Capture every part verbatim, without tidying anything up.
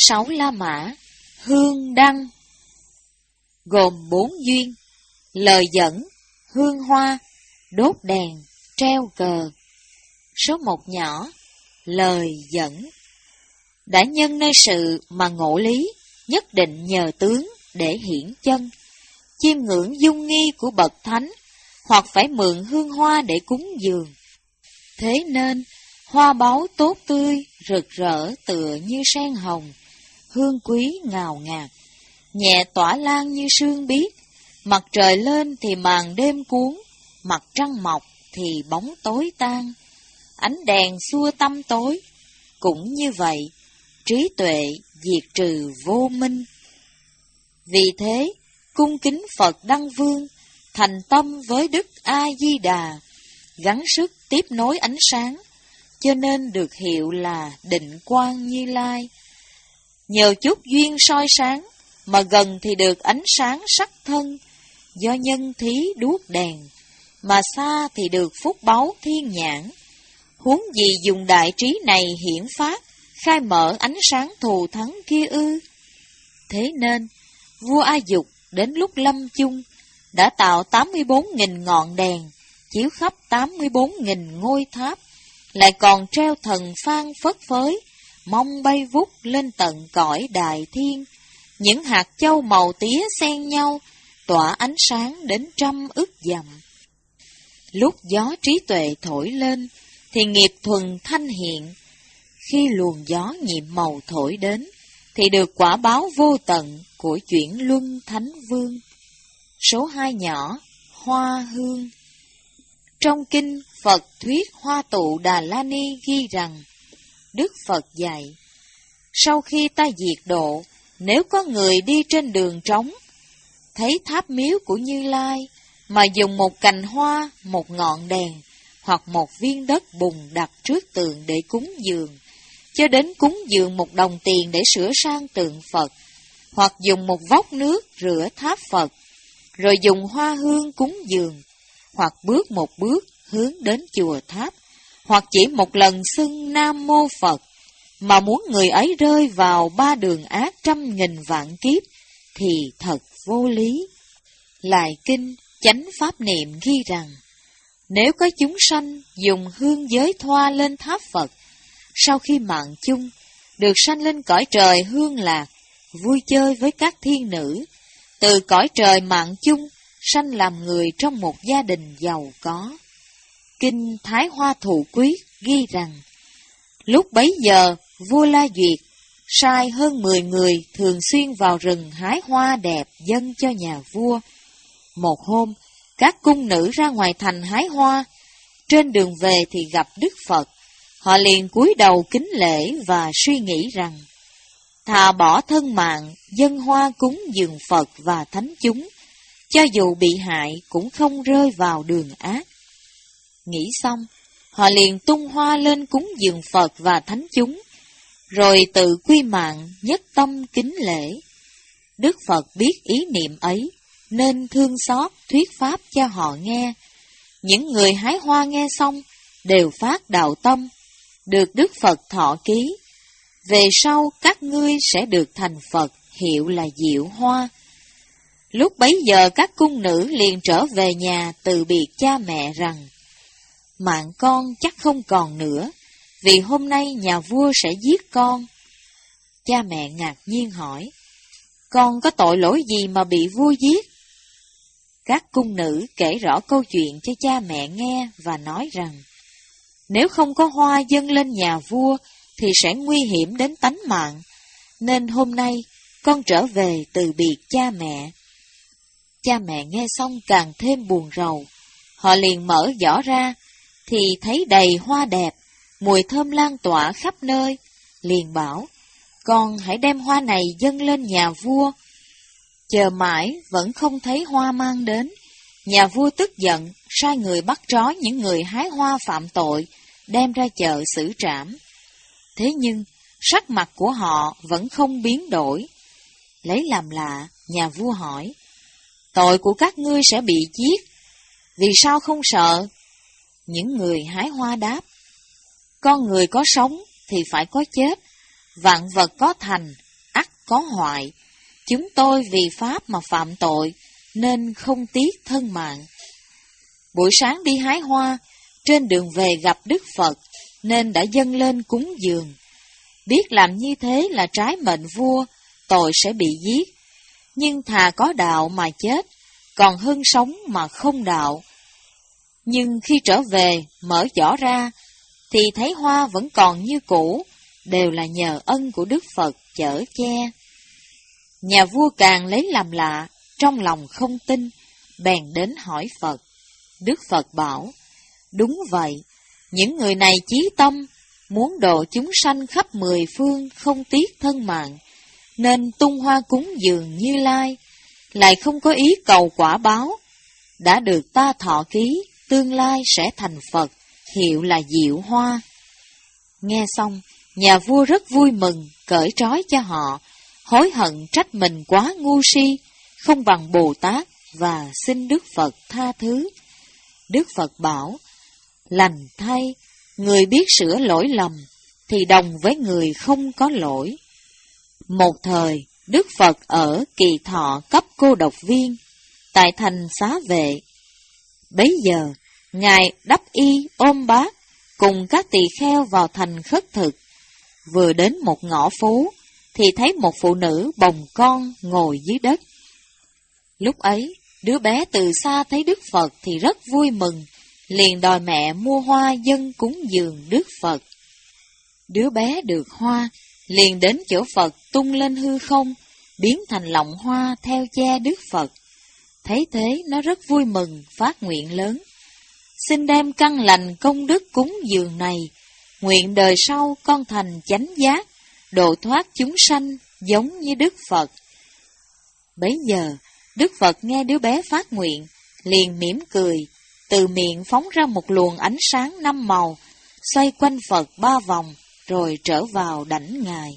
sáu La Mã, hương đăng. Gồm bốn duyên: lời dẫn, hương hoa, đốt đèn, treo cờ. Số một nhỏ, lời dẫn. Đã nhân nơi sự mà ngộ lý, nhất định nhờ tướng để hiển chân. Chiêm ngưỡng dung nghi của bậc thánh, hoặc phải mượn hương hoa để cúng dường. Thế nên, hoa báu tốt tươi, rực rỡ tựa như sen hồng, hương quý ngào ngạt, nhẹ tỏa lan như sương biếc. Mặt trời lên thì màn đêm cuốn, mặt trăng mọc thì bóng tối tan. Ánh đèn xua tăm tối, cũng như vậy, trí tuệ diệt trừ vô minh. Vì thế, cung kính Phật Đăng Vương, thành tâm với Đức A-di-đà, gắng sức tiếp nối ánh sáng, cho nên được hiệu là Định Quang Như Lai. Nhờ chút duyên soi sáng, mà gần thì được ánh sáng sắc thân, do nhân thí đuốc đèn, mà xa thì được phúc báu thiên nhãn. Huống gì dùng đại trí này hiển phát, khai mở ánh sáng thù thắng kia ư? Thế nên, vua A Dục đến lúc lâm chung, đã tạo tám mươi bốn nghìn ngọn đèn, chiếu khắp tám mươi bốn nghìn ngôi tháp, lại còn treo thần phan phất phới, mong bay vút lên tận cõi đại thiên. Những hạt châu màu tía xen nhau, tỏa ánh sáng đến trăm ức dặm. Lúc gió trí tuệ thổi lên, thì nghiệp thuần thanh hiện. Khi luồng gió nhiệm màu thổi đến, thì được quả báo vô tận của chuyển luân thánh vương. Số hai nhỏ, hoa hương. Trong kinh Phật thuyết Hoa Tụ Đà La Ni ghi rằng, Đức Phật dạy, sau khi ta diệt độ, nếu có người đi trên đường trống, thấy tháp miếu của Như Lai, mà dùng một cành hoa, một ngọn đèn, hoặc một viên đất bùn đặt trước tượng để cúng dường, cho đến cúng dường một đồng tiền để sửa sang tượng Phật, hoặc dùng một vốc nước rửa tháp Phật, rồi dùng hoa hương cúng dường, hoặc bước một bước hướng đến chùa tháp, hoặc chỉ một lần xưng Nam Mô Phật, mà muốn người ấy rơi vào ba đường ác trăm nghìn vạn kiếp, thì thật vô lý. Lại kinh Chánh Pháp Niệm ghi rằng, nếu có chúng sanh dùng hương giới thoa lên tháp Phật, sau khi mạng chung, được sanh lên cõi trời hương lạc, vui chơi với các thiên nữ, từ cõi trời mạng chung, sanh làm người trong một gia đình giàu có. Kinh Thái Hoa Thụ Quyết ghi rằng, lúc bấy giờ, vua La Duyệt sai hơn mười người thường xuyên vào rừng hái hoa đẹp dâng cho nhà vua. Một hôm, các cung nữ ra ngoài thành hái hoa, trên đường về thì gặp Đức Phật. Họ liền cúi đầu kính lễ và suy nghĩ rằng, thà bỏ thân mạng, dâng hoa cúng dường Phật và thánh chúng, cho dù bị hại cũng không rơi vào đường ác. Nghĩ xong, họ liền tung hoa lên cúng dường Phật và thánh chúng, rồi tự quy mạng nhất tâm kính lễ. Đức Phật biết ý niệm ấy, nên thương xót thuyết pháp cho họ nghe. Những người hái hoa nghe xong, đều phát đạo tâm, được Đức Phật thọ ký. Về sau các ngươi sẽ được thành Phật, hiệu là Diệu Hoa. Lúc bấy giờ các cung nữ liền trở về nhà từ biệt cha mẹ rằng, mạng con chắc không còn nữa, vì hôm nay nhà vua sẽ giết con. Cha mẹ ngạc nhiên hỏi, con có tội lỗi gì mà bị vua giết? Các cung nữ kể rõ câu chuyện cho cha mẹ nghe và nói rằng, nếu không có hoa dâng lên nhà vua thì sẽ nguy hiểm đến tánh mạng, nên hôm nay con trở về từ biệt cha mẹ. Cha mẹ nghe xong càng thêm buồn rầu. Họ liền mở giỏ ra, thì thấy đầy hoa đẹp, mùi thơm lan tỏa khắp nơi. Liền bảo, con hãy đem hoa này dâng lên nhà vua. Chờ mãi vẫn không thấy hoa mang đến. Nhà vua tức giận, sai người bắt trói những người hái hoa phạm tội, đem ra chợ xử trảm. Thế nhưng, sắc mặt của họ vẫn không biến đổi. Lấy làm lạ, nhà vua hỏi, tội của các ngươi sẽ bị giết, vì sao không sợ? Những người hái hoa đáp, con người có sống thì phải có chết, vạn vật có thành có hoại. Chúng tôi vì Pháp mà phạm tội, nên không tiếc thân mạng. Buổi sáng đi hái hoa, trên đường về gặp Đức Phật, nên đã dâng lên cúng dường. Biết làm như thế là trái mệnh vua, tội sẽ bị giết. Nhưng thà có đạo mà chết, còn hơn sống mà không đạo. Nhưng khi trở về, mở giỏ ra, thì thấy hoa vẫn còn như cũ, đều là nhờ ân của Đức Phật chở che. Nhà vua càng lấy làm lạ, trong lòng không tin, bèn đến hỏi Phật. Đức Phật bảo, đúng vậy, những người này chí tâm, muốn độ chúng sanh khắp mười phương không tiếc thân mạng, nên tung hoa cúng dường Như Lai, lại không có ý cầu quả báo, đã được ta thọ ký, tương lai sẽ thành Phật, hiệu là Diệu Hoa. Nghe xong, nhà vua rất vui mừng, cởi trói cho họ, hối hận trách mình quá ngu si, không bằng Bồ Tát, và xin Đức Phật tha thứ. Đức Phật bảo, lành thay, người biết sửa lỗi lầm, thì đồng với người không có lỗi. Một thời, Đức Phật ở Kỳ Thọ cấp cô độc viên, tại thành Xá Vệ. Bấy giờ, Ngài Đắp Y ôm bát, cùng các tỳ kheo vào thành khất thực. Vừa đến một ngõ phố, thì thấy một phụ nữ bồng con ngồi dưới đất. Lúc ấy, đứa bé từ xa thấy Đức Phật thì rất vui mừng, liền đòi mẹ mua hoa dâng cúng dường Đức Phật. Đứa bé được hoa, liền đến chỗ Phật tung lên hư không, biến thành lọng hoa theo che Đức Phật. Thấy thế, nó rất vui mừng, phát nguyện lớn. Xin đem căn lành công đức cúng dường này, nguyện đời sau con thành chánh giác, độ thoát chúng sanh giống như Đức Phật. Bấy giờ, Đức Phật nghe đứa bé phát nguyện, liền mỉm cười, từ miệng phóng ra một luồng ánh sáng năm màu, xoay quanh Phật ba vòng, rồi trở vào đảnh Ngài.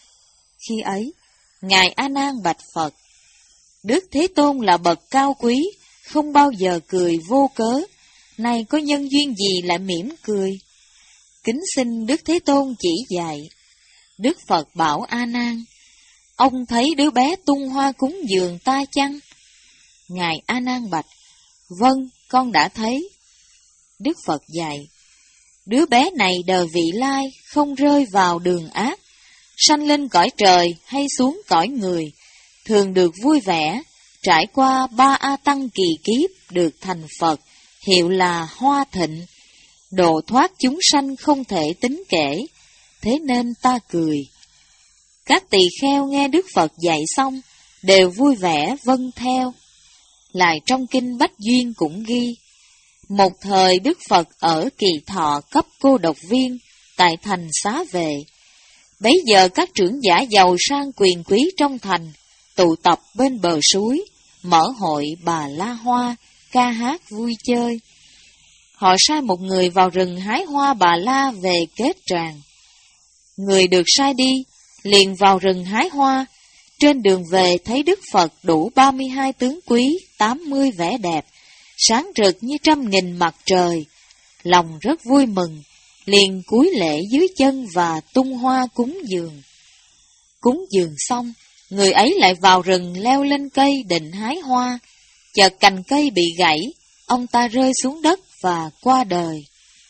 Khi ấy, Ngài A Nan bạch Phật, Đức Thế Tôn là bậc cao quý, không bao giờ cười vô cớ, nay có nhân duyên gì lại mỉm cười? Kính xin Đức Thế Tôn chỉ dạy. Đức Phật bảo A Nan, ông thấy đứa bé tung hoa cúng dường ta chăng? Ngài A Nan bạch, vâng, con đã thấy. Đức Phật dạy, đứa bé này đời vị lai, không rơi vào đường ác, sanh lên cõi trời hay xuống cõi người, thường được vui vẻ, trải qua ba A Tăng kỳ kiếp được thành Phật, hiệu là Hoa Thịnh, độ thoát chúng sanh không thể tính kể, thế nên ta cười. Các tỳ kheo nghe Đức Phật dạy xong, đều vui vẻ vâng theo. Lại trong kinh Bách Duyên cũng ghi, một thời Đức Phật ở Kỳ Thọ cấp cô độc viên, tại thành Xá Vệ. Bấy giờ các trưởng giả giàu sang quyền quý trong thành, tụ tập bên bờ suối, mở hội Bà La Hoa, ca hát vui chơi. Họ sai một người vào rừng hái hoa Bà La về kết tràng. Người được sai đi, liền vào rừng hái hoa, trên đường về thấy Đức Phật đủ ba mươi hai tướng quý, tám mươi vẻ đẹp, sáng rực như trăm nghìn mặt trời. Lòng rất vui mừng, liền cúi lễ dưới chân và tung hoa cúng dường. Cúng dường xong, người ấy lại vào rừng leo lên cây định hái hoa, chợt cành cây bị gãy, ông ta rơi xuống đất và qua đời.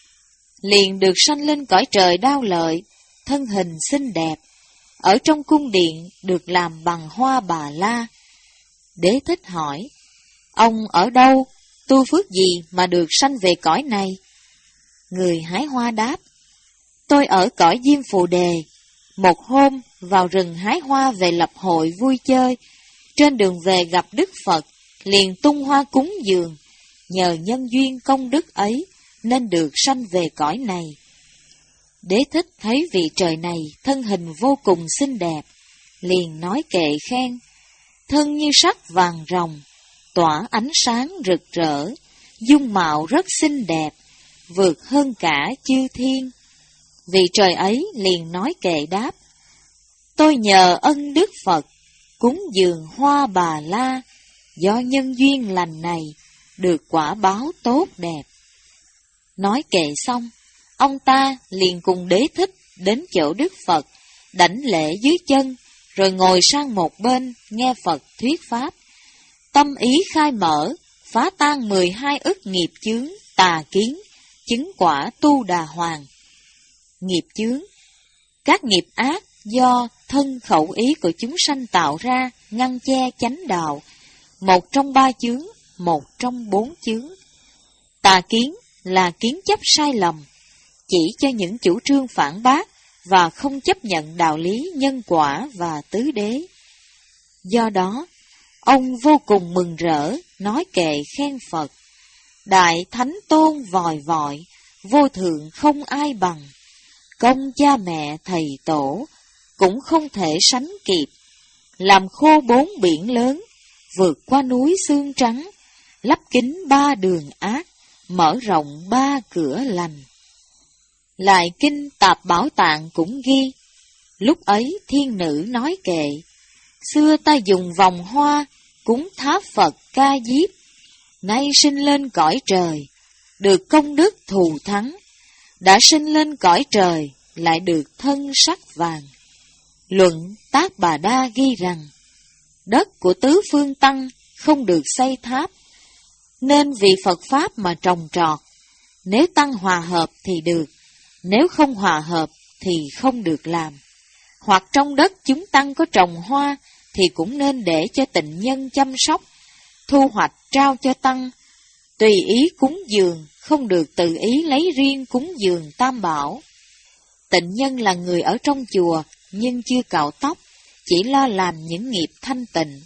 Liền được sanh lên cõi trời Đao Lợi, thân hình xinh đẹp, ở trong cung điện được làm bằng hoa Bà La. Đế Thích hỏi, ông ở đâu, tu phước gì mà được sanh về cõi này? Người hái hoa đáp, tôi ở cõi Diêm Phù Đề. Một hôm, vào rừng hái hoa về lập hội vui chơi, trên đường về gặp Đức Phật, liền tung hoa cúng dường, nhờ nhân duyên công đức ấy, nên được sanh về cõi này. Đế Thích thấy vị trời này thân hình vô cùng xinh đẹp, liền nói kệ khen, thân như sắc vàng ròng, tỏa ánh sáng rực rỡ, dung mạo rất xinh đẹp, vượt hơn cả chư thiên. Vị trời ấy liền nói kệ đáp, tôi nhờ ân Đức Phật, cúng dường hoa Bà La, do nhân duyên lành này, được quả báo tốt đẹp. Nói kệ xong, ông ta liền cùng Đế Thích đến chỗ Đức Phật, đảnh lễ dưới chân, rồi ngồi sang một bên nghe Phật thuyết pháp. Tâm ý khai mở, phá tan mười hai ức nghiệp chướng, tà kiến, chứng quả tu đà hoàng. Nghiệp chướng, các nghiệp ác do thân khẩu ý của chúng sanh tạo ra, ngăn che chánh đạo, một trong ba chướng, một trong bốn chướng. Tà kiến là kiến chấp sai lầm, chỉ cho những chủ trương phản bác và không chấp nhận đạo lý nhân quả và tứ đế. Do đó, ông vô cùng mừng rỡ, nói kệ khen Phật: Đại Thánh Tôn vòi vọi, vô thượng không ai bằng. Công cha mẹ thầy tổ, cũng không thể sánh kịp. Làm khô bốn biển lớn, vượt qua núi xương trắng, lấp kín ba đường ác, mở rộng ba cửa lành. Lại kinh Tạp Bảo Tạng cũng ghi, lúc ấy thiên nữ nói kệ: Xưa ta dùng vòng hoa, cúng tháp Phật ca diếp, nay sinh lên cõi trời, được công đức thù thắng, đã sinh lên cõi trời, lại được thân sắc vàng. Luận Tác Bà Đa ghi rằng, đất của tứ phương tăng không được xây tháp, nên vì Phật Pháp mà trồng trọt. Nếu tăng hòa hợp thì được, nếu không hòa hợp thì không được làm. Hoặc trong đất chúng tăng có trồng hoa, thì cũng nên để cho tịnh nhân chăm sóc, thu hoạch trao cho tăng. Tùy ý cúng dường, không được tự ý lấy riêng cúng dường tam bảo. Tịnh nhân là người ở trong chùa, nhưng chưa cạo tóc, chỉ lo làm những nghiệp thanh tịnh.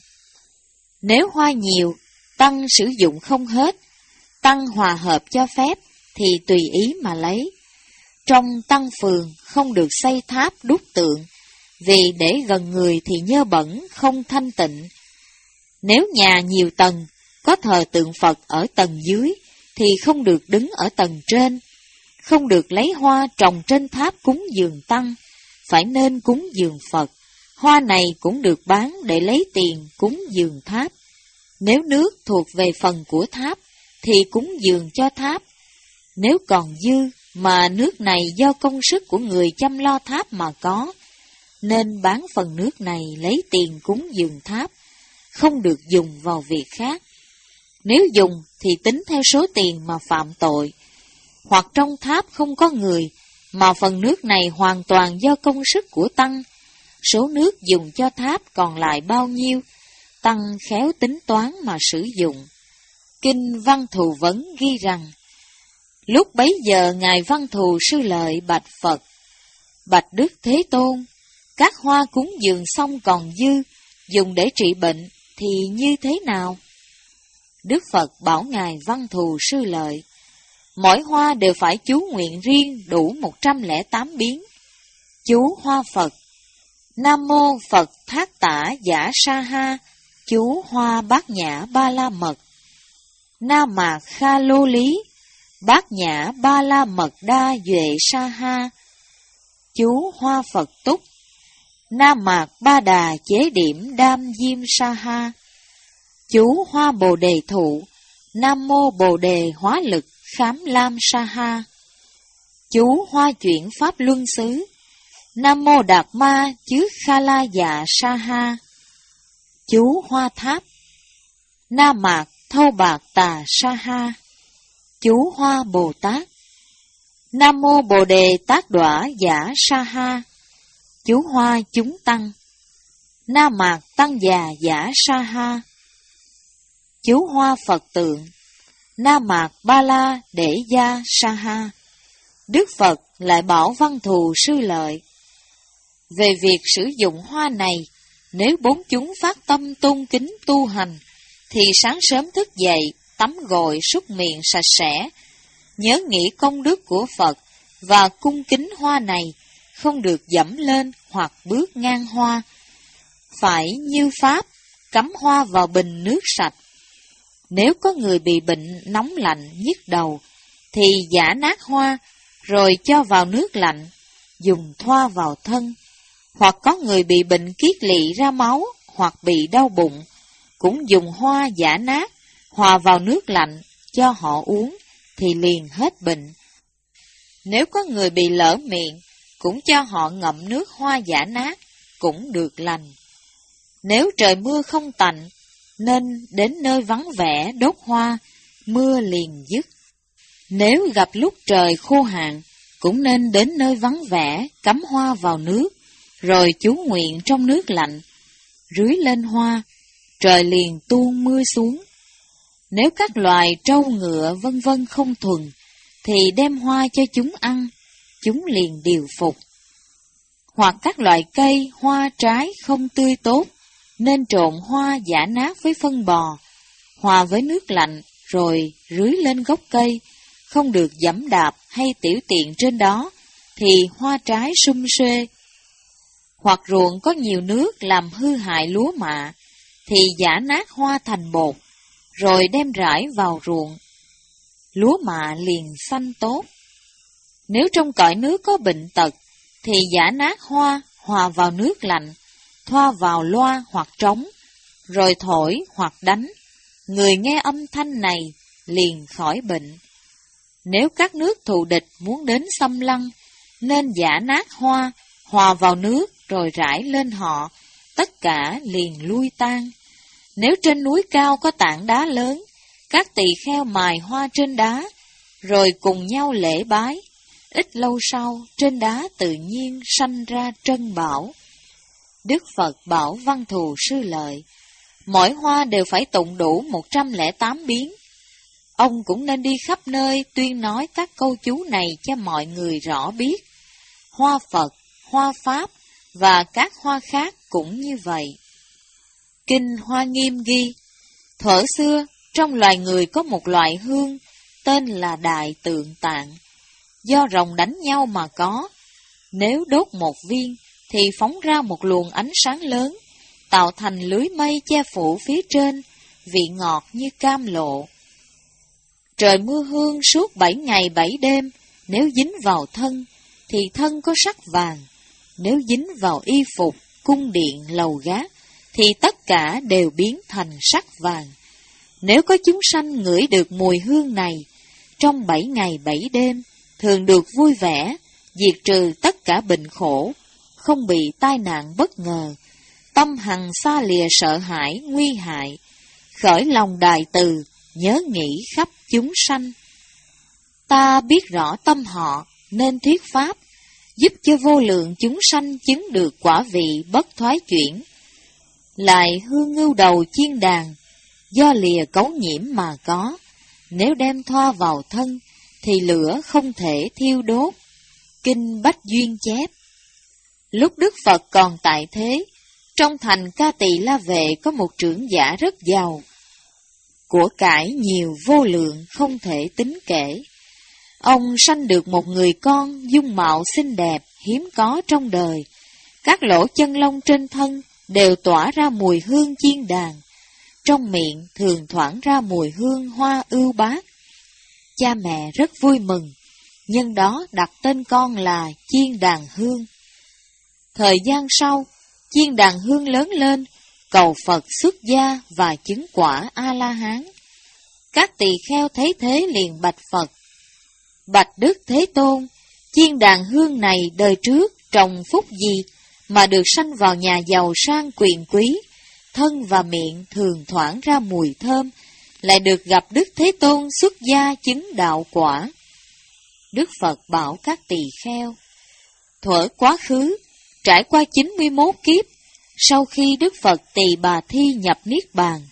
Nếu hoa nhiều, tăng sử dụng không hết, tăng hòa hợp cho phép, thì tùy ý mà lấy. Trong tăng phường không được xây tháp đúc tượng, vì để gần người thì nhơ bẩn, không thanh tịnh. Nếu nhà nhiều tầng, có thờ tượng Phật ở tầng dưới, thì không được đứng ở tầng trên. Không được lấy hoa trồng trên tháp cúng dường tăng, phải nên cúng dường Phật. Hoa này cũng được bán để lấy tiền cúng dường tháp. Nếu nước thuộc về phần của tháp, thì cúng dường cho tháp. Nếu còn dư, mà nước này do công sức của người chăm lo tháp mà có, nên bán phần nước này lấy tiền cúng dường tháp, không được dùng vào việc khác. Nếu dùng thì tính theo số tiền mà phạm tội. Hoặc trong tháp không có người, mà phần nước này hoàn toàn do công sức của tăng, số nước dùng cho tháp còn lại bao nhiêu, tăng khéo tính toán mà sử dụng. Kinh Văn Thù Vấn ghi rằng, lúc bấy giờ Ngài Văn Thù Sư Lợi bạch Phật: Bạch Đức Thế Tôn, các hoa cúng dường xong còn dư, dùng để trị bệnh thì như thế nào? Đức Phật bảo Ngài Văn Thù Sư Lợi: Mỗi hoa đều phải chú nguyện riêng đủ một trăm lẻ tám biến. Chú hoa Phật: Nam Mô Phật Thác Tả Giả Sa Ha. Chú hoa Bát Nhã Ba La Mật: Nam Mạc Kha Lô Lý, Bát Nhã Ba La Mật Đa Duệ Sa Ha. Chú hoa Phật Túc: Nam Mạc Ba Đà Chế Điểm Đam Diêm Sa Ha. Chú hoa Bồ Đề Thụ: Nam Mô Bồ Đề Hóa Lực Khám Lam Sa Ha. Chú hoa Chuyển Pháp Luân Xứ: Nam Mô Đạt Ma Chứ Kha La Dạ Sa Ha. Chú hoa Tháp: Nam Mạc Thâu Bạc Tà Sa Ha. Chú hoa Bồ Tát: Nam Mô Bồ Đề Tát Đọa Giả Sa Ha. Chú hoa Chúng Tăng: Nam Mạc Tăng Già Giả Sa Ha. Chú hoa Phật Tượng: Nam Mạc Ba La Để Gia Sa Ha. Đức Phật lại bảo Văn Thù Sư Lợi: Về việc sử dụng hoa này, nếu bốn chúng phát tâm tôn kính tu hành, thì sáng sớm thức dậy, tắm gội súc miệng sạch sẽ, nhớ nghĩ công đức của Phật và cung kính hoa này, không được dẫm lên hoặc bước ngang hoa. Phải như Pháp, cắm hoa vào bình nước sạch. Nếu có người bị bệnh nóng lạnh, nhức đầu, thì giã nát hoa, rồi cho vào nước lạnh, dùng thoa vào thân. Hoặc có người bị bệnh kiết lỵ ra máu, hoặc bị đau bụng, cũng dùng hoa giã nát, hòa vào nước lạnh, cho họ uống, thì liền hết bệnh. Nếu có người bị lở miệng, cũng cho họ ngậm nước hoa giã nát, cũng được lành. Nếu trời mưa không tạnh, nên đến nơi vắng vẻ đốt hoa, mưa liền dứt. Nếu gặp lúc trời khô hạn, cũng nên đến nơi vắng vẻ, cắm hoa vào nước, rồi chú nguyện trong nước lạnh, rưới lên hoa, trời liền tuôn mưa xuống. Nếu các loài trâu ngựa vân vân không thuần, thì đem hoa cho chúng ăn, chúng liền điều phục. Hoặc các loại cây, hoa trái không tươi tốt, nên trộn hoa giã nát với phân bò, hòa với nước lạnh, rồi rưới lên gốc cây, không được giẫm đạp hay tiểu tiện trên đó, thì hoa trái sum xuê. Hoặc ruộng có nhiều nước làm hư hại lúa mạ, thì giã nát hoa thành bột, rồi đem rải vào ruộng. Lúa mạ liền xanh tốt. Nếu trong cõi nước có bệnh tật, thì giã nát hoa hòa vào nước lạnh, thoa vào loa hoặc trống, rồi thổi hoặc đánh. Người nghe âm thanh này liền khỏi bệnh. Nếu các nước thù địch muốn đến xâm lăng, nên giã nát hoa, hòa vào nước rồi rải lên họ, tất cả liền lui tan. Nếu trên núi cao có tảng đá lớn, các tỳ kheo mài hoa trên đá, rồi cùng nhau lễ bái. Ít lâu sau, trên đá tự nhiên sanh ra trân bảo. Đức Phật bảo Văn Thù Sư Lợi, mỗi hoa đều phải tụng đủ một trăm lẻ tám biến. Ông cũng nên đi khắp nơi tuyên nói các câu chú này cho mọi người rõ biết. Hoa Phật, hoa Pháp và các hoa khác cũng như vậy. Kinh Hoa Nghiêm ghi, thuở xưa trong loài người có một loại hương tên là Đại Tượng Tạng, do rồng đánh nhau mà có. Nếu đốt một viên thì phóng ra một luồng ánh sáng lớn, tạo thành lưới mây che phủ phía trên, vị ngọt như cam lộ. Trời mưa hương suốt bảy ngày bảy đêm, nếu dính vào thân, thì thân có sắc vàng. Nếu dính vào y phục, cung điện, lầu gác, thì tất cả đều biến thành sắc vàng. Nếu có chúng sanh ngửi được mùi hương này, trong bảy ngày bảy đêm, thường được vui vẻ, diệt trừ tất cả bệnh khổ, không bị tai nạn bất ngờ, tâm hằng xa lìa sợ hãi, nguy hại, khởi lòng đại từ, nhớ nghĩ khắp chúng sanh. Ta biết rõ tâm họ, nên thuyết pháp, giúp cho vô lượng chúng sanh chứng được quả vị bất thoái chuyển. Lại hương ngưu đầu chiên đàn, do lìa cấu nhiễm mà có, nếu đem thoa vào thân, thì lửa không thể thiêu đốt. Kinh Bách Duyên chép. Lúc Đức Phật còn tại thế, trong thành Ca Tỳ La Vệ có một trưởng giả rất giàu, của cải nhiều vô lượng không thể tính kể. Ông sanh được một người con dung mạo xinh đẹp, hiếm có trong đời. Các lỗ chân lông trên thân đều tỏa ra mùi hương chiên đàn, trong miệng thường thoảng ra mùi hương hoa ưu bát. Cha mẹ rất vui mừng, nhân đó đặt tên con là Chiên Đàn Hương. Thời gian sau, Chiên Đàn Hương lớn lên, cầu Phật xuất gia và chứng quả A-la-hán. Các tỳ kheo thấy thế liền bạch Phật: Bạch Đức Thế Tôn, Chiên Đàn Hương này đời trước trồng phúc gì mà được sanh vào nhà giàu sang quyền quý, thân và miệng thường thoảng ra mùi thơm, lại được gặp Đức Thế Tôn xuất gia chứng đạo quả. Đức Phật bảo các tỳ kheo: thuở quá khứ, trải qua chín mươi mốt kiếp, sau khi Đức Phật Tỳ Bà Thi nhập Niết Bàn,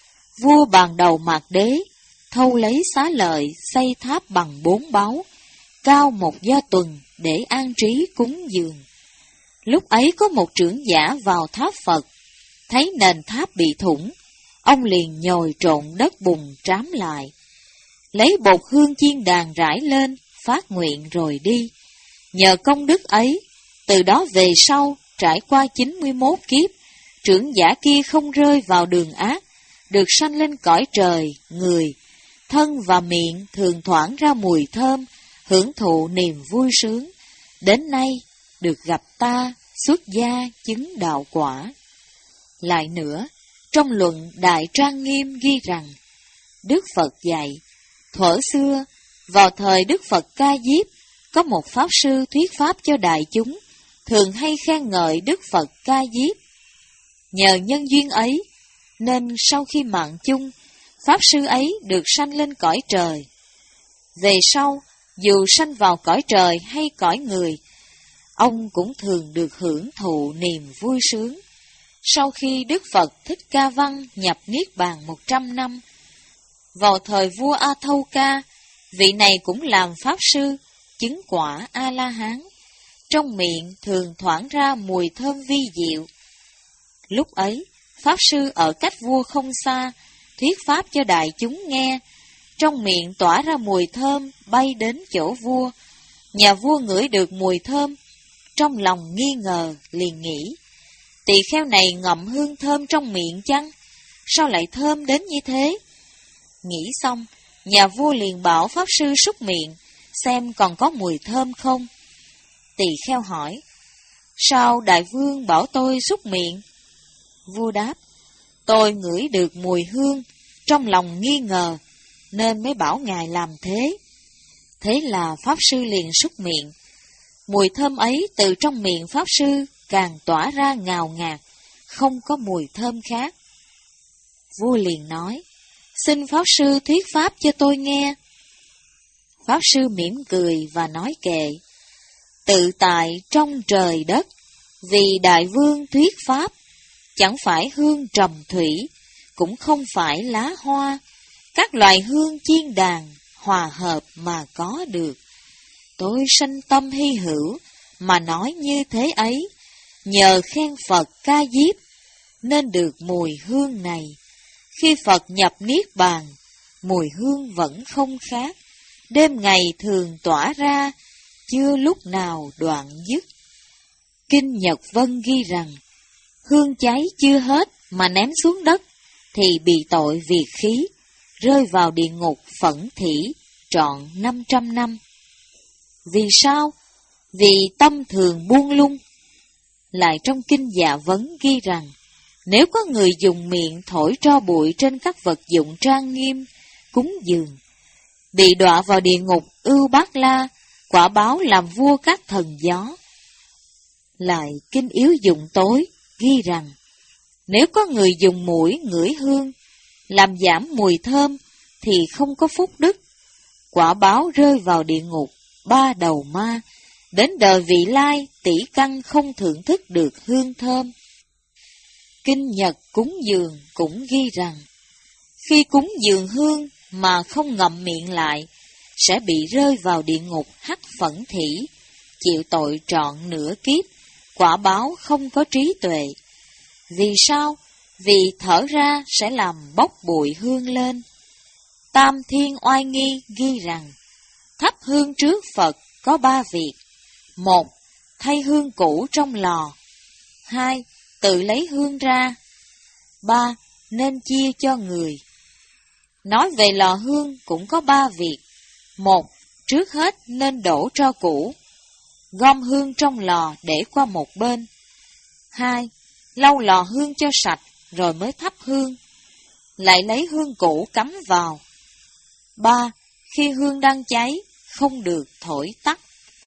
vua Bàn Đầu Mạt Đế thâu lấy xá lợi xây tháp bằng bốn báu, cao một do tuần để an trí cúng dường. Lúc ấy có một trưởng giả vào tháp Phật, thấy nền tháp bị thủng, ông liền nhồi trộn đất bùn trám lại, lấy bột hương chiên đàn rải lên, phát nguyện rồi đi. Nhờ công đức ấy, từ đó về sau, trải qua chín mươi mốt kiếp, trưởng giả kia không rơi vào đường ác, được sanh lên cõi trời, người, thân và miệng thường thoảng ra mùi thơm, hưởng thụ niềm vui sướng. Đến nay, được gặp ta, xuất gia chứng đạo quả. Lại nữa, trong luận Đại Trang Nghiêm ghi rằng, Đức Phật dạy, thuở xưa, vào thời Đức Phật Ca Diếp, có một Pháp Sư thuyết Pháp cho đại chúng, thường hay khen ngợi Đức Phật Ca Diếp. Nhờ nhân duyên ấy, nên sau khi mạng chung, Pháp Sư ấy được sanh lên cõi trời. Về sau, dù sanh vào cõi trời hay cõi người, ông cũng thường được hưởng thụ niềm vui sướng. Sau khi Đức Phật Thích Ca Văn nhập Niết Bàn một trăm năm, vào thời vua A Thâu Ca, vị này cũng làm Pháp Sư, chứng quả A-la-hán. Trong miệng thường thoảng ra mùi thơm vi diệu. Lúc ấy, Pháp Sư ở cách vua không xa, thuyết pháp cho đại chúng nghe. Trong miệng tỏa ra mùi thơm bay đến chỗ vua. Nhà vua ngửi được mùi thơm, trong lòng nghi ngờ liền nghĩ: tỳ kheo này ngậm hương thơm trong miệng chăng? Sao lại thơm đến như thế? Nghĩ xong, nhà vua liền bảo Pháp Sư súc miệng, xem còn có mùi thơm không. Tỳ kheo hỏi: sao đại vương bảo tôi súc miệng? Vua đáp: tôi ngửi được mùi hương, trong lòng nghi ngờ, nên mới bảo ngài làm thế. Thế là Pháp Sư liền súc miệng. Mùi thơm ấy từ trong miệng Pháp Sư càng tỏa ra ngào ngạt, không có mùi thơm khác. Vua liền nói: xin Pháp Sư thuyết pháp cho tôi nghe. Pháp Sư mỉm cười và nói kệ: tự tại trong trời đất, vì đại vương thuyết pháp, chẳng phải hương trầm thủy, cũng không phải lá hoa, các loài hương chiên đàn hòa hợp mà có được. Tôi sanh tâm hy hữu mà nói như thế ấy, nhờ khen Phật ca diếp nên được mùi hương này. Khi Phật nhập Niết Bàn, mùi hương vẫn không khác, đêm ngày thường tỏa ra, chưa lúc nào đoạn dứt. Kinh Nhật Vân ghi rằng, hương cháy chưa hết mà ném xuống đất, thì bị tội việt khí, rơi vào địa ngục phẫn thỉ trọn năm trăm năm. Vì sao? Vì tâm thường buông lung. Lại trong Kinh Dạ Vấn ghi rằng, nếu có người dùng miệng thổi tro bụi trên các vật dụng trang nghiêm, cúng dường, bị đọa vào địa ngục Ưu Bát La, quả báo làm vua các thần gió. Lại Kinh Yếu Dụng Tối ghi rằng, nếu có người dùng mũi ngửi hương, làm giảm mùi thơm, thì không có phúc đức, quả báo rơi vào địa ngục ba đầu ma, đến đời vị lai tỷ căn không thưởng thức được hương thơm. Kinh Nhật cúng dường cũng ghi rằng, khi cúng dường hương mà không ngậm miệng lại, sẽ bị rơi vào địa ngục hắc phẫn thỉ, chịu tội trọn nửa kiếp, quả báo không có trí tuệ. Vì sao? Vì thở ra sẽ làm bốc bụi hương lên. Tam Thiên Oai Nghi ghi rằng, thắp hương trước Phật có ba việc. Một, thay hương cũ trong lò. Hai, tự lấy hương ra. Ba, nên chia cho người. Nói về lò hương cũng có ba việc. Một, trước hết nên đổ tro cũ, gom hương trong lò để qua một bên. Hai, lau lò hương cho sạch rồi mới thắp hương, lại lấy hương cũ cắm vào. Ba, khi hương đang cháy, không được thổi tắt.